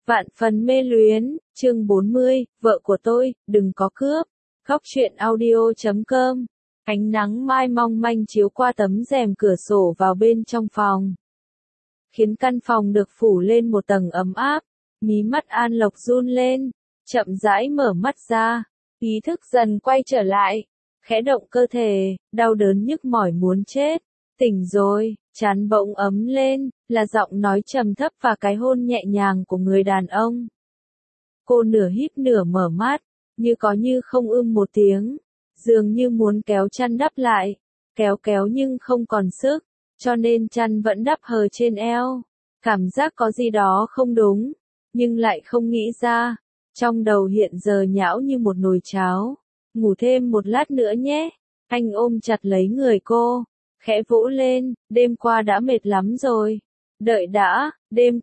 Vạn phần mê luyến, chương 40, vợ của tôi, đừng có cướp. Góc truyện audio.com. Ánh nắng mai mong manh chiếu qua tấm rèm cửa sổ vào bên trong phòng, khiến căn phòng được phủ lên một tầng ấm áp. Mí mắt An Lộc run lên, chậm rãi mở mắt ra, ý thức dần quay trở lại, khẽ động cơ thể, đau đớn nhức mỏi muốn chết. Tỉnh rồi, trán bỗng ấm lên, là giọng nói trầm thấp và cái hôn nhẹ nhàng của người đàn ông. Cô nửa híp nửa mở mắt, như có như không một tiếng, dường như muốn kéo chăn đắp lại, kéo nhưng không còn sức, cho nên chăn vẫn đắp hờ trên eo. Cảm giác có gì đó không đúng, nhưng lại không nghĩ ra, trong đầu hiện giờ nhão như một nồi cháo. Ngủ thêm một lát nữa nhé. Anh ôm chặt lấy người cô, khẽ vỗ lên, đêm qua đã mệt lắm rồi. Đợi đã, đêm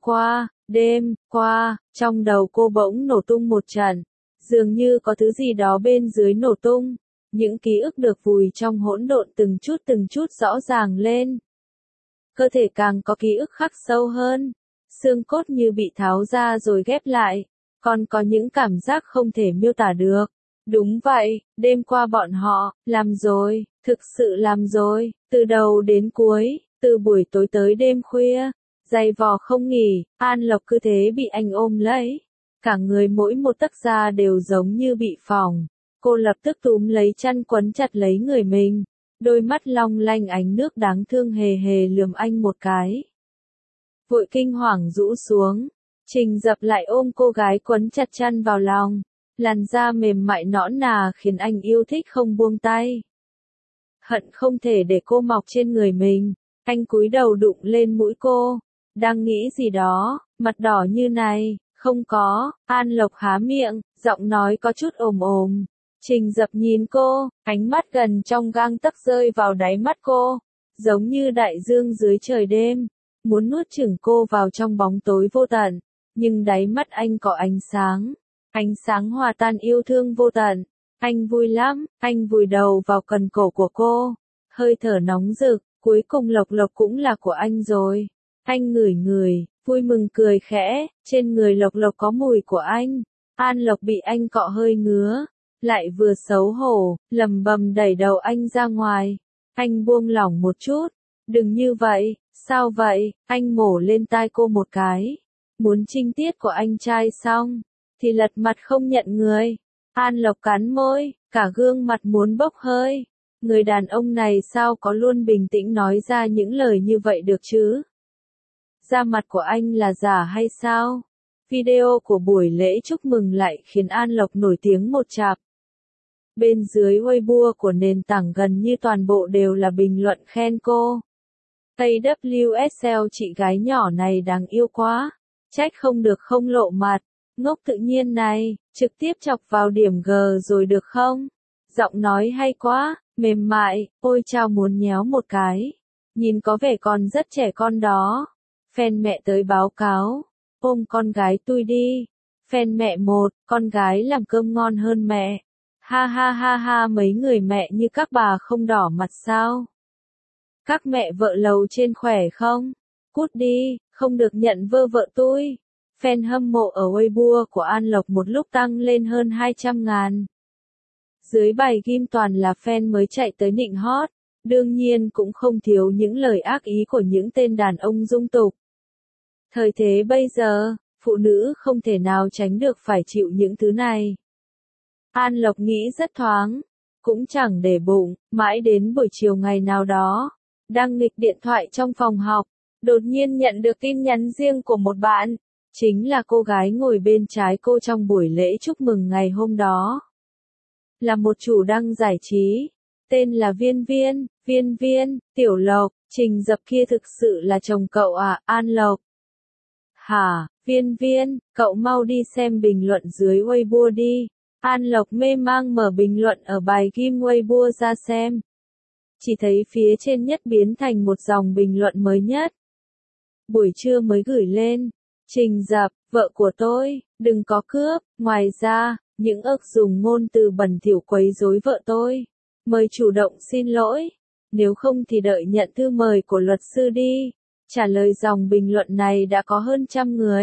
qua, trong đầu cô bỗng nổ tung một trận, dường như có thứ gì đó bên dưới nổ tung, những ký ức được vùi trong hỗn độn từng chút rõ ràng lên. Cơ thể càng có ký ức khắc sâu hơn, xương cốt như bị tháo ra rồi ghép lại, còn có những cảm giác không thể miêu tả được. Đúng vậy, đêm qua bọn họ, làm rồi, thực sự làm rồi, từ đầu đến cuối, từ buổi tối tới đêm khuya, dày vò không nghỉ. An Lộc cứ thế bị anh ôm lấy, cả người mỗi một tấc da đều giống như bị phỏng. Cô lập tức túm lấy chăn quấn chặt lấy người mình, đôi mắt long lanh ánh nước đáng thương hề hề lườm anh một cái. Vội kinh hoàng rũ xuống, Trình Dập lại ôm cô gái quấn chặt chăn vào lòng. Làn da mềm mại nõn nà khiến anh yêu thích không buông tay. Hận không thể để cô mọc trên người mình, anh cúi đầu đụng lên mũi cô, đang nghĩ gì đó, mặt đỏ như này. Không có. An Lộc há miệng, giọng nói có chút ồm. Trình Dập nhìn cô, ánh mắt gần trong gang tấc rơi vào đáy mắt cô, giống như đại dương dưới trời đêm, muốn nuốt chửng cô vào trong bóng tối vô tận, nhưng đáy mắt anh có ánh sáng hòa tan yêu thương vô tận. Anh vui lắm, anh vùi đầu vào cần cổ của cô, hơi thở nóng rực, cuối cùng Lộc cũng là của anh rồi. Anh ngửi, vui mừng cười khẽ, trên người Lộc có mùi của anh. An Lộc bị anh cọ hơi ngứa, lại vừa xấu hổ, lầm bầm đẩy đầu anh ra ngoài. Anh buông lỏng một chút, đừng như vậy, sao vậy? Anh mổ lên tai cô một cái, muốn trinh tiết của anh trai xong thì lật mặt không nhận người. An Lộc cắn môi, cả gương mặt muốn bốc hơi. Người đàn ông này sao có luôn bình tĩnh nói ra những lời như vậy được chứ? Da mặt của anh là giả hay sao? Video của buổi lễ chúc mừng lại khiến An Lộc nổi tiếng một chạp. Bên dưới Weibo của nền tảng gần như toàn bộ đều là bình luận khen cô. AWSL chị gái nhỏ này đáng yêu quá, trách không được không lộ mặt. Ngốc tự nhiên này, trực tiếp chọc vào điểm G rồi được không? Giọng nói hay quá, mềm mại, ôi chao muốn nhéo một cái. Nhìn có vẻ còn rất trẻ con đó. Fan mẹ tới báo cáo, ôm con gái tui đi. Fan mẹ 1, con gái làm cơm ngon hơn mẹ. Ha, mấy người mẹ như các bà không đỏ mặt sao? Các mẹ vợ lầu trên khỏe không? Cút đi, không được nhận vơ vợ tui. Fan hâm mộ ở Weibo của An Lộc một lúc tăng lên hơn 200.000. Dưới bài ghim toàn là fan mới chạy tới nịnh hót, đương nhiên cũng không thiếu những lời ác ý của những tên đàn ông dung tục. Thời thế bây giờ, phụ nữ không thể nào tránh được phải chịu những thứ này. An Lộc nghĩ rất thoáng, cũng chẳng để bụng, mãi đến buổi chiều ngày nào đó, đang nghịch điện thoại trong phòng học, đột nhiên nhận được tin nhắn riêng của một bạn. Chính là cô gái ngồi bên trái cô trong buổi lễ chúc mừng ngày hôm đó. Là một chủ đăng giải trí, tên là Viên, Tiểu Lộc. Trình Dập kia thực sự là chồng cậu à, An Lộc? Hả, Viên, cậu mau đi xem bình luận dưới Weibo đi. An Lộc mê mang mở bình luận ở bài ghim Weibo ra xem. Chỉ thấy phía trên nhất biến thành một dòng bình luận mới nhất. Buổi trưa mới gửi lên. Trình Dập, vợ của tôi, đừng có cướp. Ngoài ra, những dùng ngôn từ bẩn thỉu quấy rối vợ tôi. Mời chủ động xin lỗi. Nếu không thì đợi nhận thư mời của luật sư đi. Trả lời dòng bình luận này đã có hơn 100 người.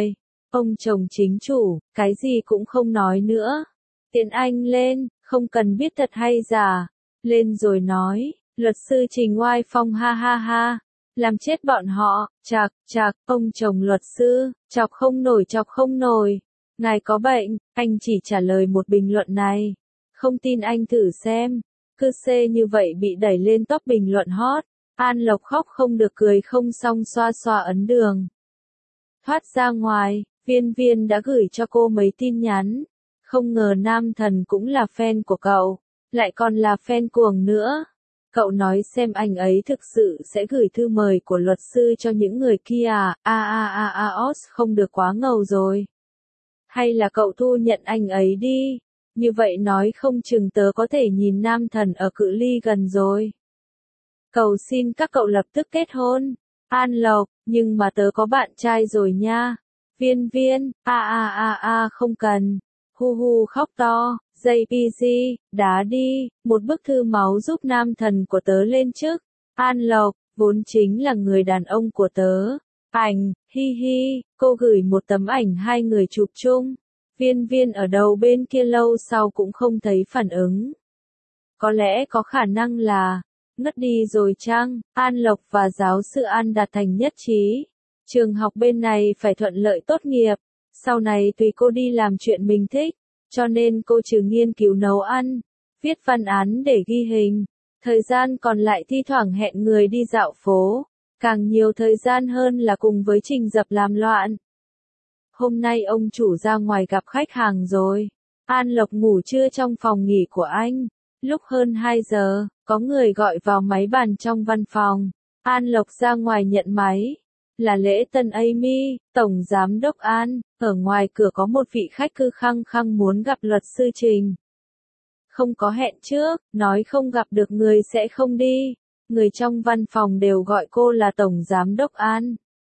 Ông chồng chính chủ, cái gì cũng không nói nữa. Tiễn anh lên, không cần biết thật hay giả. Lên rồi nói, luật sư Trình oai phong ha ha ha. Làm chết bọn họ, chạc, chạc, ông chồng luật sư, chọc không nổi. Ngài có bệnh, anh chỉ trả lời một bình luận này. Không tin anh thử xem. Cứ xê như vậy bị đẩy lên top bình luận hot. An Lộc khóc không được cười không xong xoa xoa ấn đường. Thoát ra ngoài, Viên Viên đã gửi cho cô mấy tin nhắn. Không ngờ nam thần cũng là fan của cậu, lại còn là fan cuồng nữa. Cậu nói xem anh ấy thực sự sẽ gửi thư mời của luật sư cho những người kia à? Không được quá ngầu rồi. Hay là cậu thu nhận anh ấy đi, như vậy nói không chừng tớ có thể nhìn nam thần ở cự ly gần rồi. Cầu xin các cậu lập tức kết hôn. An Lộc, nhưng mà tớ có bạn trai rồi nha. Viên Viên, không cần. Hu hu khóc to, JPG, đá đi, một bức thư máu giúp nam thần của tớ lên chức. An Lộc, vốn chính là người đàn ông của tớ. Ảnh, hi hi, cô gửi một tấm ảnh hai người chụp chung. Viên Viên ở đầu bên kia lâu sau cũng không thấy phản ứng. Có lẽ có khả năng là ngất đi rồi chăng? An Lộc và giáo sư An đạt thành nhất trí. Trường học bên này phải thuận lợi tốt nghiệp. Sau này tùy cô đi làm chuyện mình thích. Cho nên cô trừ nghiên cứu nấu ăn, viết văn án để ghi hình. Thời gian còn lại thi thoảng hẹn người đi dạo phố. Càng nhiều thời gian hơn là cùng với Trình Dập làm loạn. Hôm nay ông chủ ra ngoài gặp khách hàng rồi. An Lộc ngủ trưa trong phòng nghỉ của anh. Lúc hơn 2 giờ, có người gọi vào máy bàn trong văn phòng. An Lộc ra ngoài nhận máy. Là Lễ Tân Amy, Tổng Giám đốc An. Ở ngoài cửa có một vị khách cứ khăng khăng muốn gặp luật sư Trình. Không có hẹn trước, nói không gặp được người sẽ không đi. Người trong văn phòng đều gọi cô là Tổng Giám đốc An.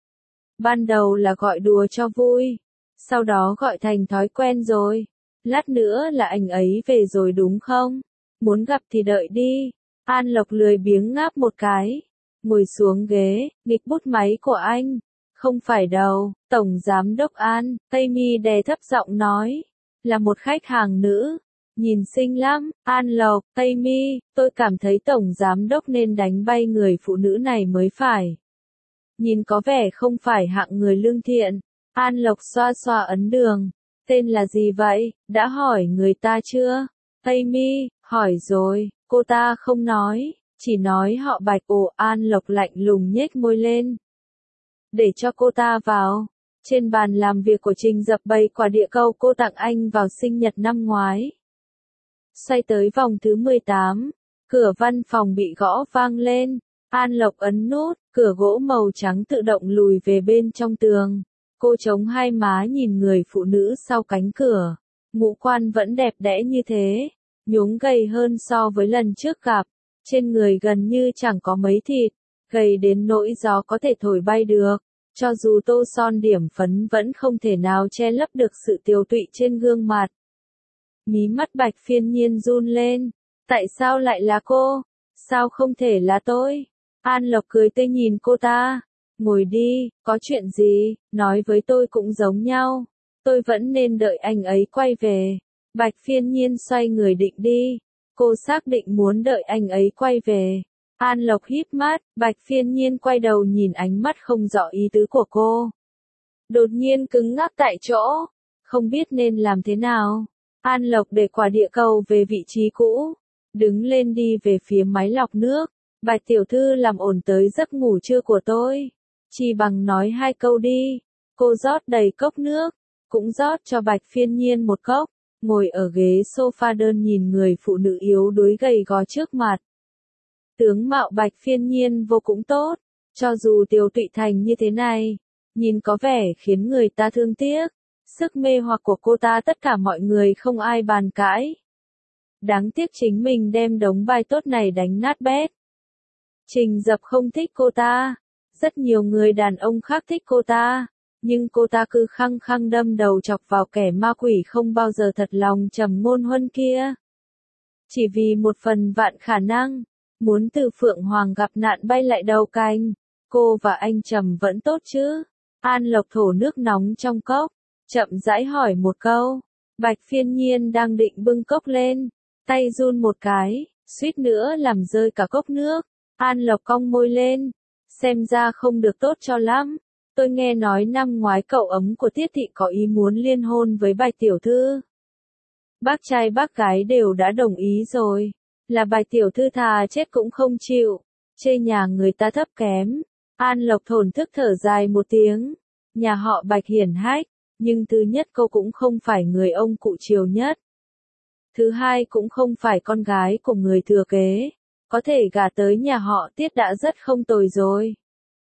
Ban đầu là gọi đùa cho vui. Sau đó gọi thành thói quen rồi. Lát nữa là anh ấy về rồi đúng không? Muốn gặp thì đợi đi. An Lộc lười biếng ngáp một cái. Ngồi xuống ghế, nghịch bút máy của anh. Không phải đâu, Tổng Giám đốc An, Amy đè thấp giọng nói. Là một khách hàng nữ. Nhìn xinh lắm, An Lộc, Amy, tôi cảm thấy Tổng Giám đốc nên đánh bay người phụ nữ này mới phải. Nhìn có vẻ không phải hạng người lương thiện. An Lộc xoa xoa ấn đường. Tên là gì vậy, đã hỏi người ta chưa? Amy, hỏi rồi, cô ta không nói, chỉ nói họ Bạch. Ồ, An Lộc lạnh lùng nhếch môi lên. Để cho cô ta vào. Trên bàn làm việc của Trình Dập bày quả địa cầu cô tặng anh vào sinh nhật năm ngoái. Xoay tới vòng thứ 18, cửa văn phòng bị gõ vang lên. An Lộc ấn nút, cửa gỗ màu trắng tự động lùi về bên trong tường. Cô chống hai má nhìn người phụ nữ sau cánh cửa. Ngũ quan vẫn đẹp đẽ như thế, nhúng gầy hơn so với lần trước gặp. Trên người gần như chẳng có mấy thịt, gầy đến nỗi gió có thể thổi bay được. Cho dù tô son điểm phấn vẫn không thể nào che lấp được sự tiều tụy trên gương mặt. Mí mắt Bạch Phiên Nhiên run lên. Tại sao lại là cô? Sao không thể là tôi? An Lộc cười tươi nhìn cô ta. Ngồi đi, có chuyện gì, nói với tôi cũng giống nhau. Tôi vẫn nên đợi anh ấy quay về. Bạch Phiên Nhiên xoay người định đi. Cô xác định muốn đợi anh ấy quay về. An Lộc híp mắt, Bạch Phiên Nhiên quay đầu nhìn ánh mắt không rõ ý tứ của cô. Đột nhiên cứng ngắc tại chỗ, không biết nên làm thế nào. An Lộc để quả địa cầu về vị trí cũ, đứng lên đi về phía máy lọc nước. Bạch tiểu thư làm ổn tới giấc ngủ trưa của tôi. Chỉ bằng nói 2 câu đi. Cô rót đầy cốc nước, cũng rót cho Bạch Phiên Nhiên một cốc, ngồi ở ghế sofa đơn nhìn người phụ nữ yếu đuối gầy gò trước mặt. Tướng mạo Bạch Phiên Nhiên vô cũng tốt, cho dù tiều tụy thành như thế này, nhìn có vẻ khiến người ta thương tiếc. Sức mê hoặc của cô ta tất cả mọi người không ai bàn cãi. Đáng tiếc chính mình đem đống bài tốt này đánh nát bét. Trình Dập không thích cô ta. Rất nhiều người đàn ông khác thích cô ta. Nhưng cô ta cứ khăng khăng đâm đầu chọc vào kẻ ma quỷ không bao giờ thật lòng trầm ngôn huân kia. Chỉ vì một phần vạn khả năng, muốn từ Phượng Hoàng gặp nạn bay lại đầu cành. Cô và anh Trầm vẫn tốt chứ? An Lộc thổ nước nóng trong cốc, chậm rãi hỏi một câu. Bạch Phiên Nhiên đang định bưng cốc lên, tay run một cái, suýt nữa làm rơi cả cốc nước. An Lộc cong môi lên, xem ra không được tốt cho lắm. Tôi nghe nói năm ngoái cậu ấm của Tiết Thị có ý muốn liên hôn với Bạch tiểu thư. Bác trai bác gái đều đã đồng ý rồi, là Bạch tiểu thư thà chết cũng không chịu, chê nhà người ta thấp kém. An Lộc thổn thức thở dài một tiếng, nhà họ Bạch hiển hách, nhưng thứ nhất cô cũng không phải người ông cụ chiều nhất. Thứ hai cũng không phải con gái của người thừa kế, có thể gả tới nhà họ Tiết đã rất không tồi rồi.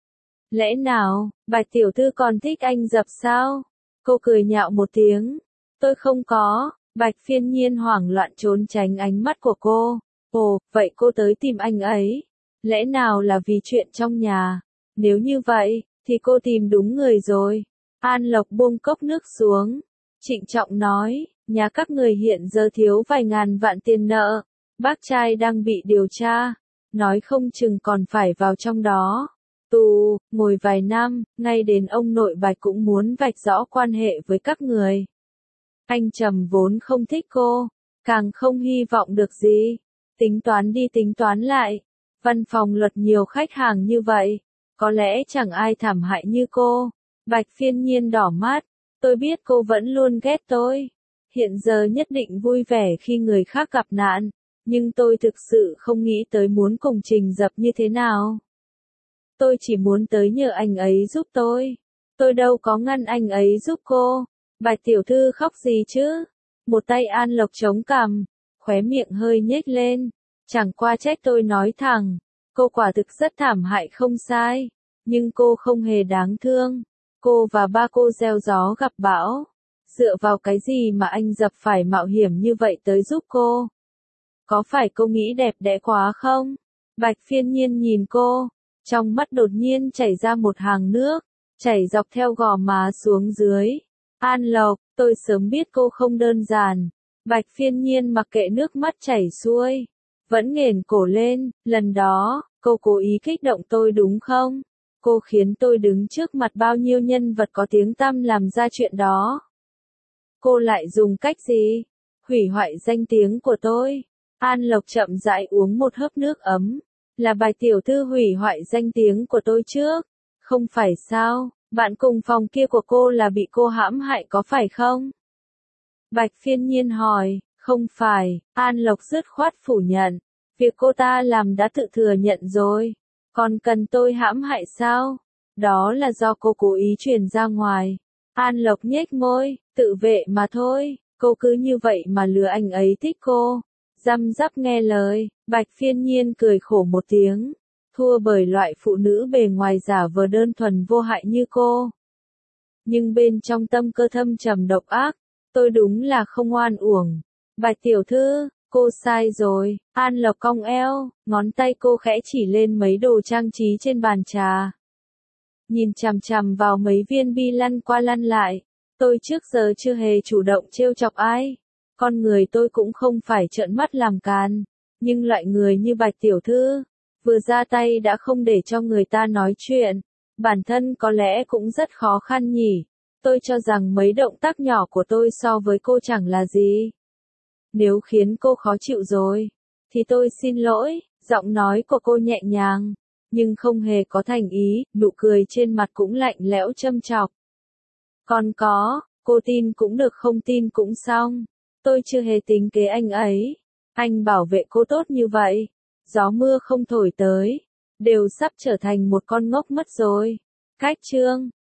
Lẽ nào, Bạch tiểu thư còn thích anh Dập sao? Cô cười nhạo một tiếng. Tôi không có. Bạch Phiên Nhiên hoảng loạn trốn tránh ánh mắt của cô. Ồ, vậy cô tới tìm anh ấy. Lẽ nào là vì chuyện trong nhà? Nếu như vậy, thì cô tìm đúng người rồi. An Lộc buông cốc nước xuống. Trịnh trọng nói, nhà các người hiện giờ thiếu vài ngàn vạn tiền nợ. Bác trai đang bị điều tra. Nói không chừng còn phải vào trong đó. Tù, ngồi vài năm, ngay đến ông nội Bạch cũng muốn vạch rõ quan hệ với các người. Anh Trầm vốn không thích cô, càng không hy vọng được gì. Tính toán đi tính toán lại. Văn phòng luật nhiều khách hàng như vậy, có lẽ chẳng ai thảm hại như cô. Bạch Phiên Nhiên đỏ mắt, tôi biết cô vẫn luôn ghét tôi. Hiện giờ nhất định vui vẻ khi người khác gặp nạn, nhưng tôi thực sự không nghĩ tới muốn cùng Trình Dập như thế nào. Tôi chỉ muốn tới nhờ anh ấy giúp tôi. Tôi đâu có ngăn anh ấy giúp cô. Bạch tiểu thư khóc gì chứ? Một tay An Lộc chống cằm, khóe miệng hơi nhếch lên. Chẳng qua trách tôi nói thẳng. Cô quả thực rất thảm hại không sai. Nhưng cô không hề đáng thương. Cô và ba cô gieo gió gặp bão. Dựa vào cái gì mà anh Dập phải mạo hiểm như vậy tới giúp cô? Có phải cô nghĩ đẹp đẽ quá không? Bạch Phiên Nhiên nhìn cô. Trong mắt đột nhiên chảy ra một hàng nước, chảy dọc theo gò má xuống dưới. An Lộc, tôi sớm biết cô không đơn giản. Bạch Phiên Nhiên mặc kệ nước mắt chảy xuôi, vẫn nghển cổ lên. Lần đó, cô cố ý kích động tôi đúng không? Cô khiến tôi đứng trước mặt bao nhiêu nhân vật có tiếng tăm làm ra chuyện đó. Cô lại dùng cách gì? Hủy hoại danh tiếng của tôi. An Lộc chậm rãi uống một hớp nước ấm. Là Bạch tiểu thư hủy hoại danh tiếng của tôi trước. Không phải sao, bạn cùng phòng kia của cô là bị cô hãm hại có phải không? Bạch Phiên Nhiên hỏi, không phải, An Lộc dứt khoát phủ nhận. Việc cô ta làm đã tự thừa nhận rồi. Còn cần tôi hãm hại sao? Đó là do cô cố ý truyền ra ngoài. An Lộc nhếch môi, tự vệ mà thôi, cô cứ như vậy mà lừa anh ấy thích cô. Răm rắp nghe lời, Bạch Phiên Nhiên cười khổ một tiếng. Thua bởi loại phụ nữ bề ngoài giả vờ đơn thuần vô hại như cô. Nhưng bên trong tâm cơ thâm trầm độc ác, tôi đúng là không oan uổng. Bạch tiểu thư, cô sai rồi. An Lộc cong eo, ngón tay cô khẽ chỉ lên mấy đồ trang trí trên bàn trà. Nhìn chằm chằm vào mấy viên bi lăn qua lăn lại. Tôi trước giờ chưa hề chủ động trêu chọc ai. Con người tôi cũng không phải trợn mắt làm càn. Nhưng loại người như Bạch tiểu thư, vừa ra tay đã không để cho người ta nói chuyện. Bản thân có lẽ cũng rất khó khăn nhỉ. Tôi cho rằng mấy động tác nhỏ của tôi so với cô chẳng là gì. Nếu khiến cô khó chịu rồi, thì tôi xin lỗi. Giọng nói của cô nhẹ nhàng, nhưng không hề có thành ý, nụ cười trên mặt cũng lạnh lẽo châm chọc. Còn có, cô tin cũng được không tin cũng xong. Tôi chưa hề tính kế anh ấy. Anh bảo vệ cô tốt như vậy. Gió mưa không thổi tới. Đều sắp trở thành một con ngốc mất rồi. Cách chương.